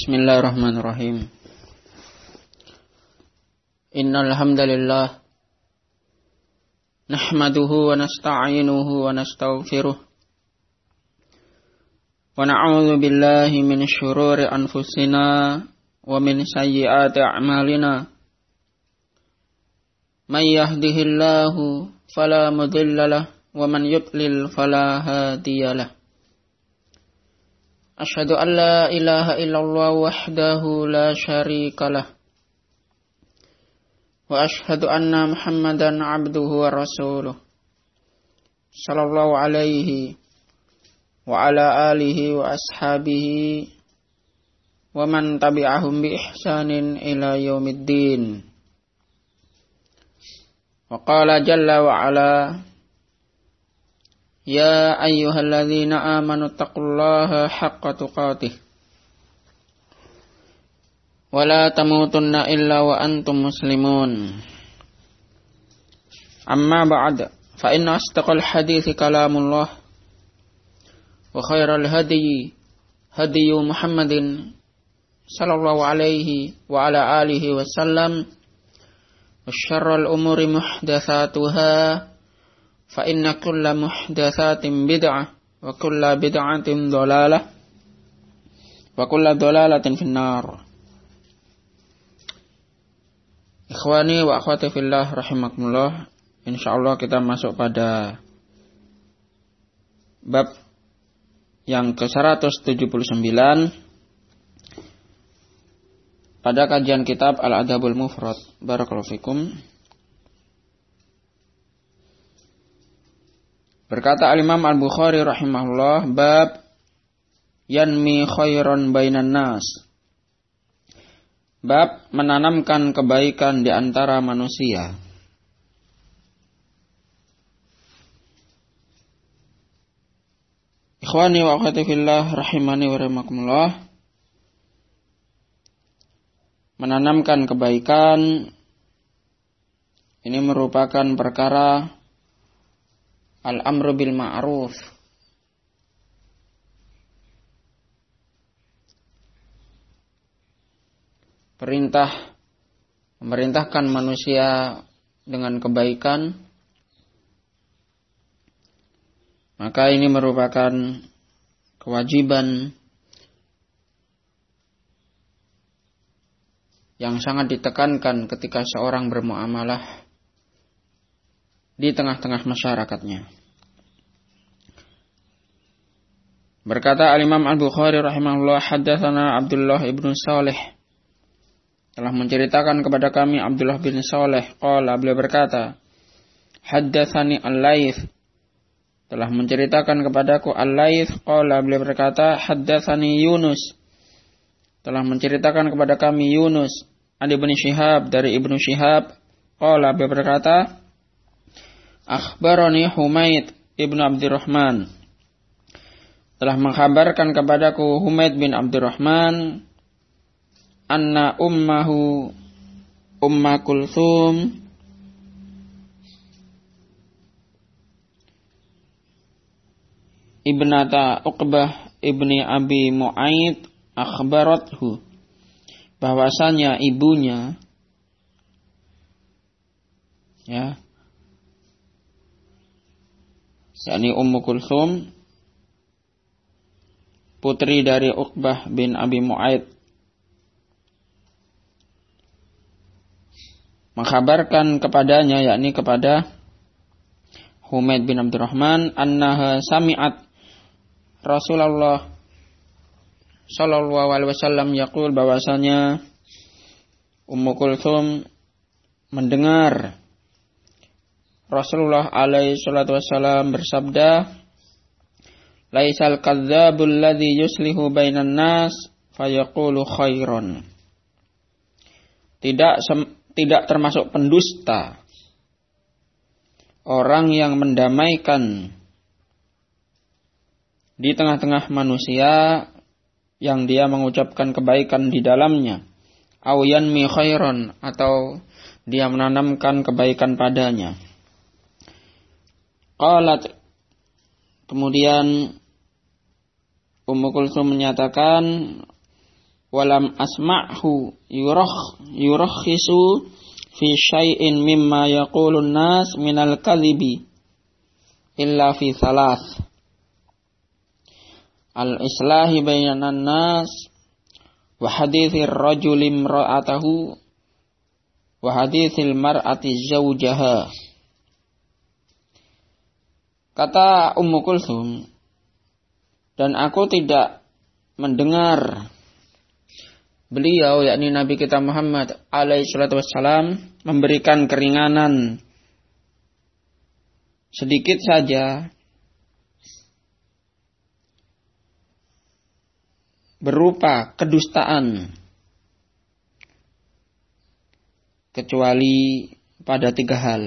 Bismillahirrahmanirrahim. Innal hamdalillah nahmaduhu wa nasta'inuhu wa nastaghfiruh wa na'udzu billahi min syururi anfusina wa min sayyiati a'malina. May yahdihillahu fala mudilla lahu wa man yudlil fala hadiyalah. Asyhadu an la ilaha illallah wahdahu la syarikalah wa asyhadu anna Muhammadan abduhu wa rasuluh sallallahu alaihi wa ala alihi wa ashabihi wa man tabi'ahum bi ihsanin ila yaumiddin. Wa qala jalla wa ala Ya ayyuhalladzina amanu taqullaha haqqa tuqatih wa la tamutunna illa wa antum muslimun. Amma ba'd, fa inna asdaqal hadithi kalamullah wa khairal hadyi hadyu Muhammadin sallallahu alaihi wa ala alihi wasallam wa syarrul umuri muhdatsatuha fa inna kulla muhdatsatin bid'ah wa kulla bid'atin dhalalah wa kulla dhalalatin finnar. Ikhwani wa akhwati fillah rahimakumullah, insyaallah kita masuk pada bab yang ke-179 pada kajian kitab Al-Adabul Mufrad. Barakallahu fikum. Berkata Al-Imam Al-Bukhari rahimahullah, bab yanmi khairan bainan nas. Bab menanamkan kebaikan di antara manusia. Ikhwani wa akhwati fillah rahimani wa rahimakumullah. Menanamkan kebaikan ini merupakan perkara al-amru bil ma'ruf. Memerintahkan manusia dengan kebaikan, maka ini merupakan kewajiban yang sangat ditekankan ketika seorang bermuamalah di tengah-tengah masyarakatnya. Berkata Al-Imam Al-Bukhari rahimahullah, haddatsana Abdullah ibn Salih, telah menceritakan kepada kami Abdullah bin Salih, qala, beliau berkata, haddatsani Al-Laits, telah menceritakan kepadaku Al-Laits, qala, beliau berkata, haddatsani Yunus, telah menceritakan kepada kami Yunus, an Ibnu Syihab, dari Ibnu Syihab, qala, beliau berkata, akhbarani Humaid ibn Abdurrahman, telah mengkhabarkan kepadaku Humaid bin Abdurrahman, anna ummahu Umma Kulthum ibnata Uqbah ibni Abi Mu'aid akhbarathu, bahwasanya ibunya, ya, yakni Ummu Kulthum, putri dari Uqbah bin Abi Mu'aid, mengkhabarkan kepadanya, yakni kepada Humaid bin Abdurrahman, annaha sami'at Rasulullah sallallahu alaihi wasallam yaqul, bahwasanya Ummu Kulthum mendengar Rasulullah alaihi salatu wasallam bersabda, laisal kadzdzabul ladzi yuslihu bainan nas fayaqulu khairan. Tidak termasuk pendusta orang yang mendamaikan di tengah-tengah manusia yang dia mengucapkan kebaikan di dalamnya, au yanmi khairan, atau dia menanamkan kebaikan padanya. Qalat, kemudian Ummu Kulthum menyatakan, walam asma'hu yurakhisu fi syai'in mimma yaqulun nas minal kadhibi illa fi thalath al-islahi bainan nas wa hadithir rajuli imra'atahu wa hadithil mar'ati zawjaha. Kata Ummu Kulthum, dan aku tidak mendengar beliau, yakni Nabi kita Muhammad alaihi salatu wassalam, memberikan keringanan sedikit saja berupa kedustaan, kecuali pada 3 hal.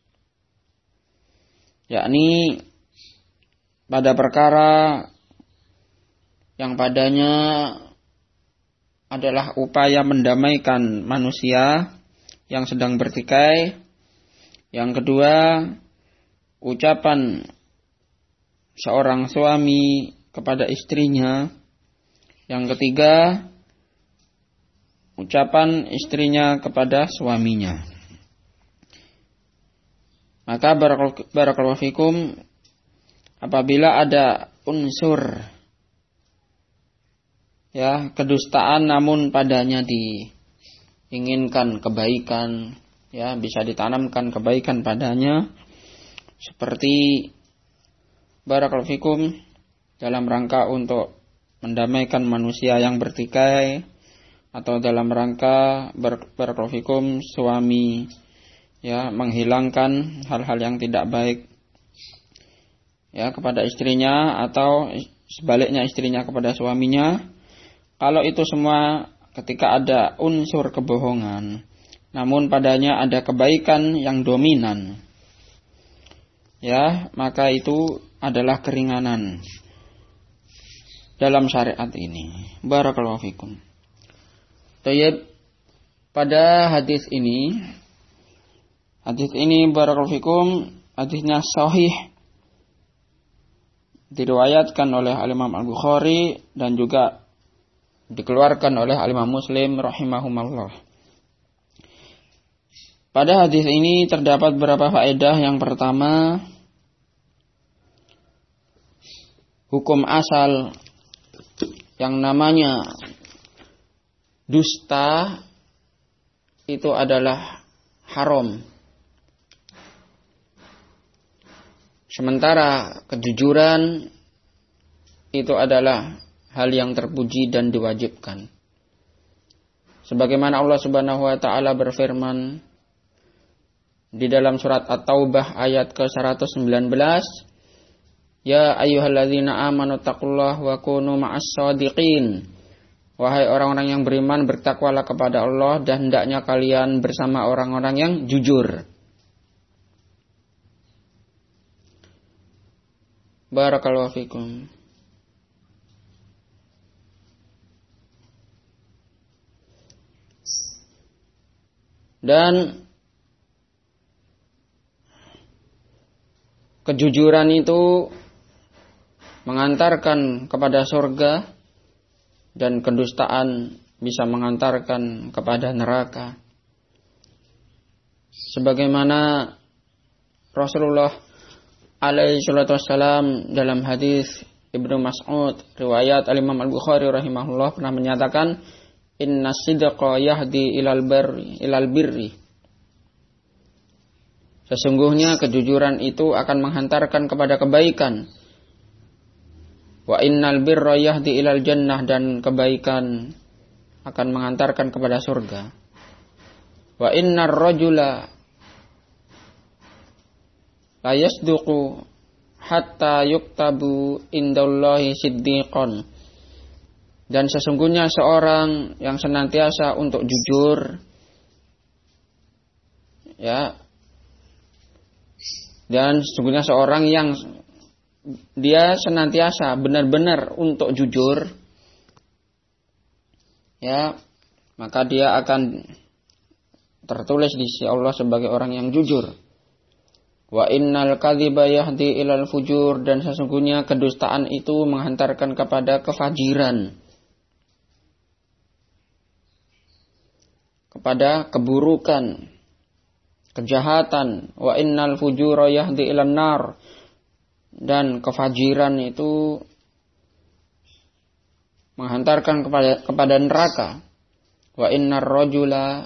Yakni pada perkara yang padanya adalah upaya mendamaikan manusia yang sedang bertikai. Yang kedua, ucapan seorang suami kepada istrinya. Yang ketiga, ucapan istrinya kepada suaminya. Maka barakallahu fikum, apabila ada unsur kedustaan namun padanya diinginkan kebaikan, bisa ditanamkan kebaikan padanya, seperti barakallahu fikum dalam rangka untuk mendamaikan manusia yang bertikai, atau dalam rangka barakallahu fikum suami menghilangkan hal-hal yang tidak baik kepada istrinya, atau sebaliknya istrinya kepada suaminya. Kalau itu semua ketika ada unsur kebohongan namun padanya ada kebaikan yang dominan, maka itu adalah keringanan dalam syariat ini. Barakallahu fikum. Tayyib, pada hadis ini barakallahu fikum, hadisnya sahih, diriwayatkan oleh Imam Al-Bukhari dan juga dikeluarkan oleh Imam Muslim rahimahumullah. Pada hadis ini terdapat beberapa faedah. Yang pertama, hukum asal yang namanya dusta itu adalah haram. Sementara kejujuran itu adalah hal yang terpuji dan diwajibkan. Sebagaimana Allah Subhanahu wa taala berfirman di dalam surat At-Taubah ayat ke-119, Ya ayyuhalladzina amanu taqullaha wa kunu ma'as shadiqin. Wahai orang-orang yang beriman, bertakwalah kepada Allah dan hendaknya kalian bersama orang-orang yang jujur. Barakallahu fikum. Dan kejujuran itu mengantarkan kepada surga, dan kedustaan bisa mengantarkan kepada neraka. Sebagaimana Rasulullah alaihi salatu wassalam dalam hadis Ibnu Mas'ud riwayat Al-Imam Al-Bukhari rahimahullah pernah menyatakan, Inna sidqa yahdi ilal birri. Sesungguhnya kejujuran itu akan menghantarkan kepada kebaikan. Wa innal birra yahdi ilal jannah, dan kebaikan akan mengantarkan kepada surga. Wa innar rajula la yasduqu hatta yuktabu indallahi siddiqan. Dan sesungguhnya seorang yang senantiasa untuk jujur, dan sesungguhnya seorang yang dia senantiasa benar-benar untuk jujur, maka dia akan tertulis di sisi Allah sebagai orang yang jujur. Wa innal kadhiba yahdi ilal fujur, dan sesungguhnya kedustaan itu menghantarkan kepada kefajiran. kepada keburukan, kejahatan. Wa innal fujura yahdi ilan nar. Dan kefajiran itu menghantarkan kepada neraka. Wa innar rajula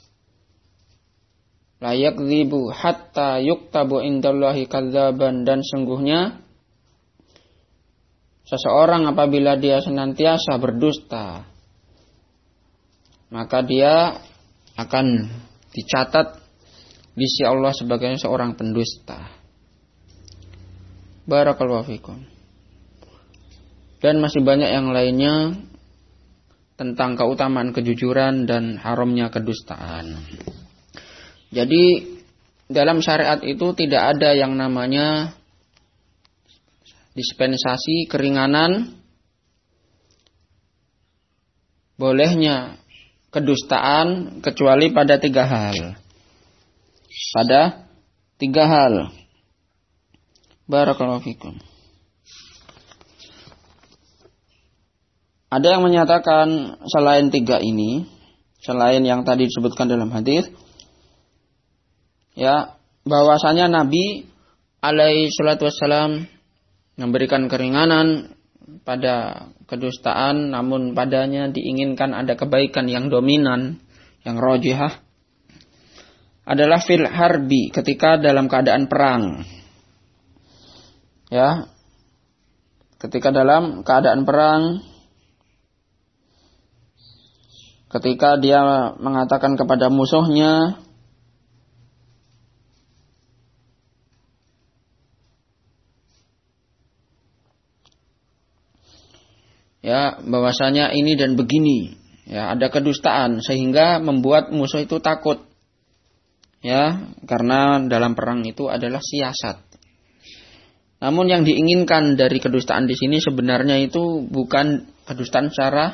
la yakdzibu hatta yuktabu indallahi kadzaban. Dan sungguhnya seseorang apabila dia senantiasa berdusta, maka dia akan dicatat di sisi Allah sebagai seorang pendusta. Barakallahu fikum. Dan masih banyak yang lainnya tentang keutamaan kejujuran dan haramnya kedustaan. Jadi dalam syariat itu tidak ada yang namanya dispensasi, keringanan, bolehnya kedustaan kecuali pada 3 hal. Pada 3 hal. Barakallahu fikum. Ada yang menyatakan selain 3 ini, selain yang tadi disebutkan dalam hadis, ya, bahwasanya Nabi alaihi salatu wassalam memberikan keringanan pada kedustaan, namun padanya diinginkan ada kebaikan yang dominan, yang rajihah, adalah fil harbi, ketika dalam keadaan perang. Ya, ketika dalam keadaan perang, ketika dia mengatakan kepada musuhnya, ya, bahwasanya ini dan begini, ya, ada kedustaan sehingga membuat musuh itu takut, ya, karena dalam perang itu adalah siasat. Namun yang diinginkan dari kedustaan di sini sebenarnya itu bukan kedustaan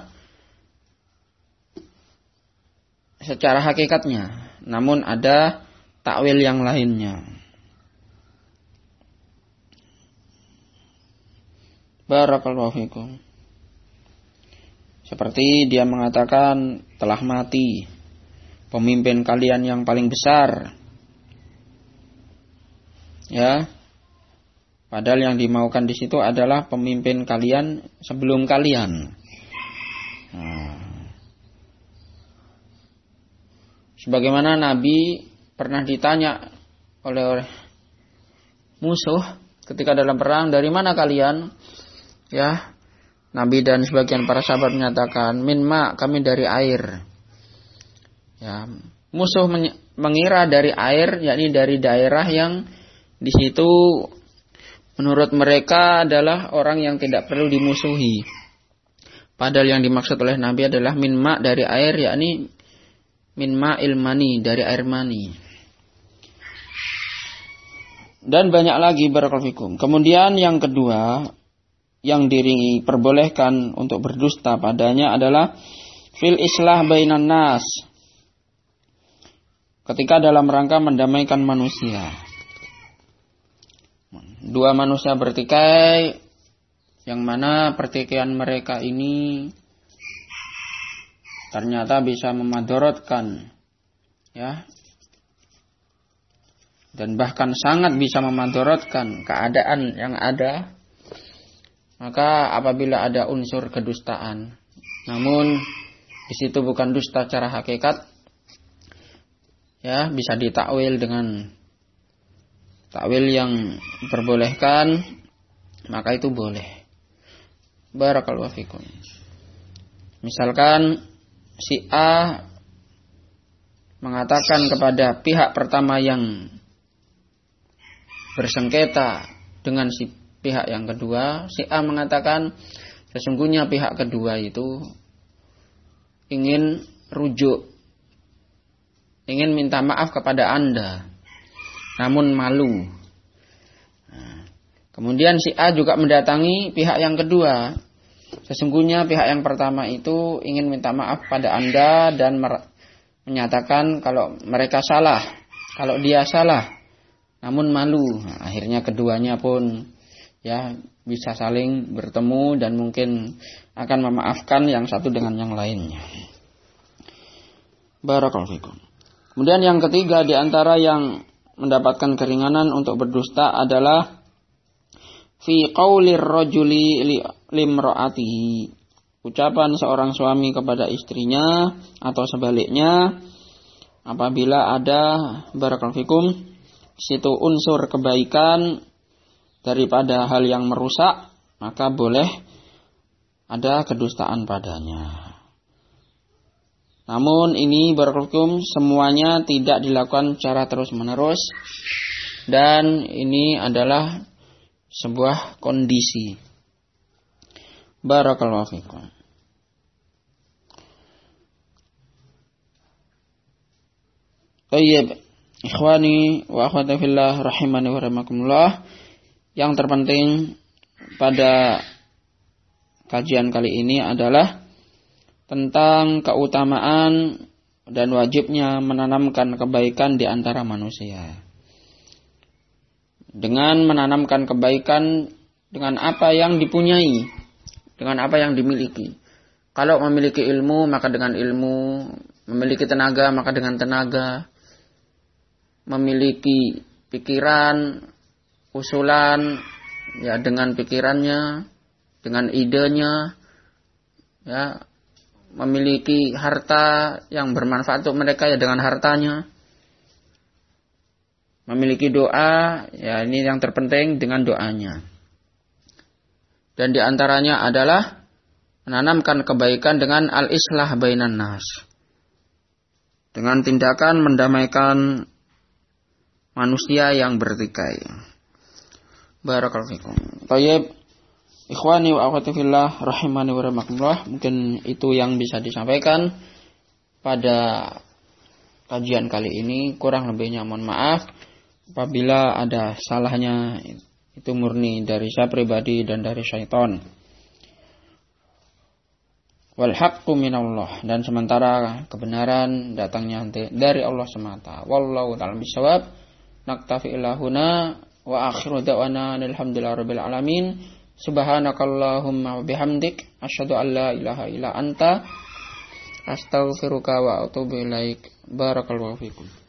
secara hakikatnya, namun ada takwil yang lainnya. Barakallahu fikum. Seperti dia mengatakan telah mati pemimpin kalian yang paling besar. Ya. Padahal yang dimaukan di situ adalah pemimpin kalian sebelum kalian. Sebagaimana Nabi pernah ditanya oleh musuh ketika dalam perang, dari mana kalian? Ya, Nabi dan sebagian para sahabat menyatakan, min ma, kami dari air. Ya, musuh mengira dari air, yakni dari daerah yang di situ menurut mereka adalah orang yang tidak perlu dimusuhi. Padahal yang dimaksud oleh Nabi adalah min ma, dari air, yakni min ma'il mani, dari air mani. Dan banyak lagi, barakallahu fikum. Kemudian yang kedua, yang diperbolehkan untuk berdusta padanya adalah fil islah bainan nas, ketika dalam rangka mendamaikan manusia. 2 manusia bertikai, yang mana pertikaian mereka ini ternyata bisa memadorotkan, ya, dan bahkan sangat bisa memadorotkan keadaan yang ada. Maka apabila ada unsur kedustaan, namun di situ bukan dusta secara hakikat, ya, bisa ditakwil dengan takwil yang diperbolehkan, maka itu boleh. Barakallahu fikum. Misalkan si A mengatakan kepada pihak pertama yang bersengketa dengan si pihak yang kedua, si A mengatakan sesungguhnya pihak kedua itu ingin rujuk, ingin minta maaf kepada Anda, namun malu. Kemudian si A juga mendatangi pihak yang kedua, sesungguhnya pihak yang pertama itu ingin minta maaf pada Anda dan menyatakan kalau mereka salah, kalau dia salah, namun malu. Akhirnya keduanya pun, ya, bisa saling bertemu dan mungkin akan memaafkan yang satu dengan yang lainnya. Barakallahu fikum. Kemudian yang ketiga di antara yang mendapatkan keringanan untuk berdusta adalah fi qaulir rajuli limraatihi. Ucapan seorang suami kepada istrinya atau sebaliknya apabila ada barakallahu fikum situ unsur kebaikan daripada hal yang merusak, maka boleh ada kedustaan padanya. Namun ini barakallahu fikum semuanya tidak dilakukan secara terus-menerus dan ini adalah sebuah kondisi. Barakallahu fikum. Baik, ikhwani wa akhwati fillah rahimani wa rahimakumullah. Yang terpenting pada kajian kali ini adalah tentang keutamaan dan wajibnya menanamkan kebaikan di antara manusia. Dengan menanamkan kebaikan dengan apa yang dipunyai, dengan apa yang dimiliki. Kalau memiliki ilmu, maka dengan ilmu. Memiliki tenaga, maka dengan tenaga. Memiliki pikiran, usulan, ya dengan pikirannya, dengan idenya, ya memiliki harta yang bermanfaat untuk mereka ya dengan hartanya. Memiliki doa, ya ini yang terpenting dengan doanya. Dan di antaranya adalah menanamkan kebaikan dengan al-islah bainan nas. Dengan tindakan mendamaikan manusia yang bertikai. Barakallahu fikum. Baik, ikhwani wa akhwati fillah rahimani wa rahimakumullah, mungkin itu yang bisa disampaikan pada kajian kali ini. Kurang lebihnya mohon maaf. Apabila ada salahnya itu murni dari saya pribadi dan dari syaitan. Wal haqqu minallah, dan sementara kebenaran datangnya dari Allah semata. Wallahu ta'ala bisawab. Naktafi ilahuna wa akhiru da'wana alhamdulillahirabbil alamin. Subhanakallahumma wa bihamdik asyhadu an la ilaha illa anta astaghfiruka wa atubu ilaik. Barakallahu fikum.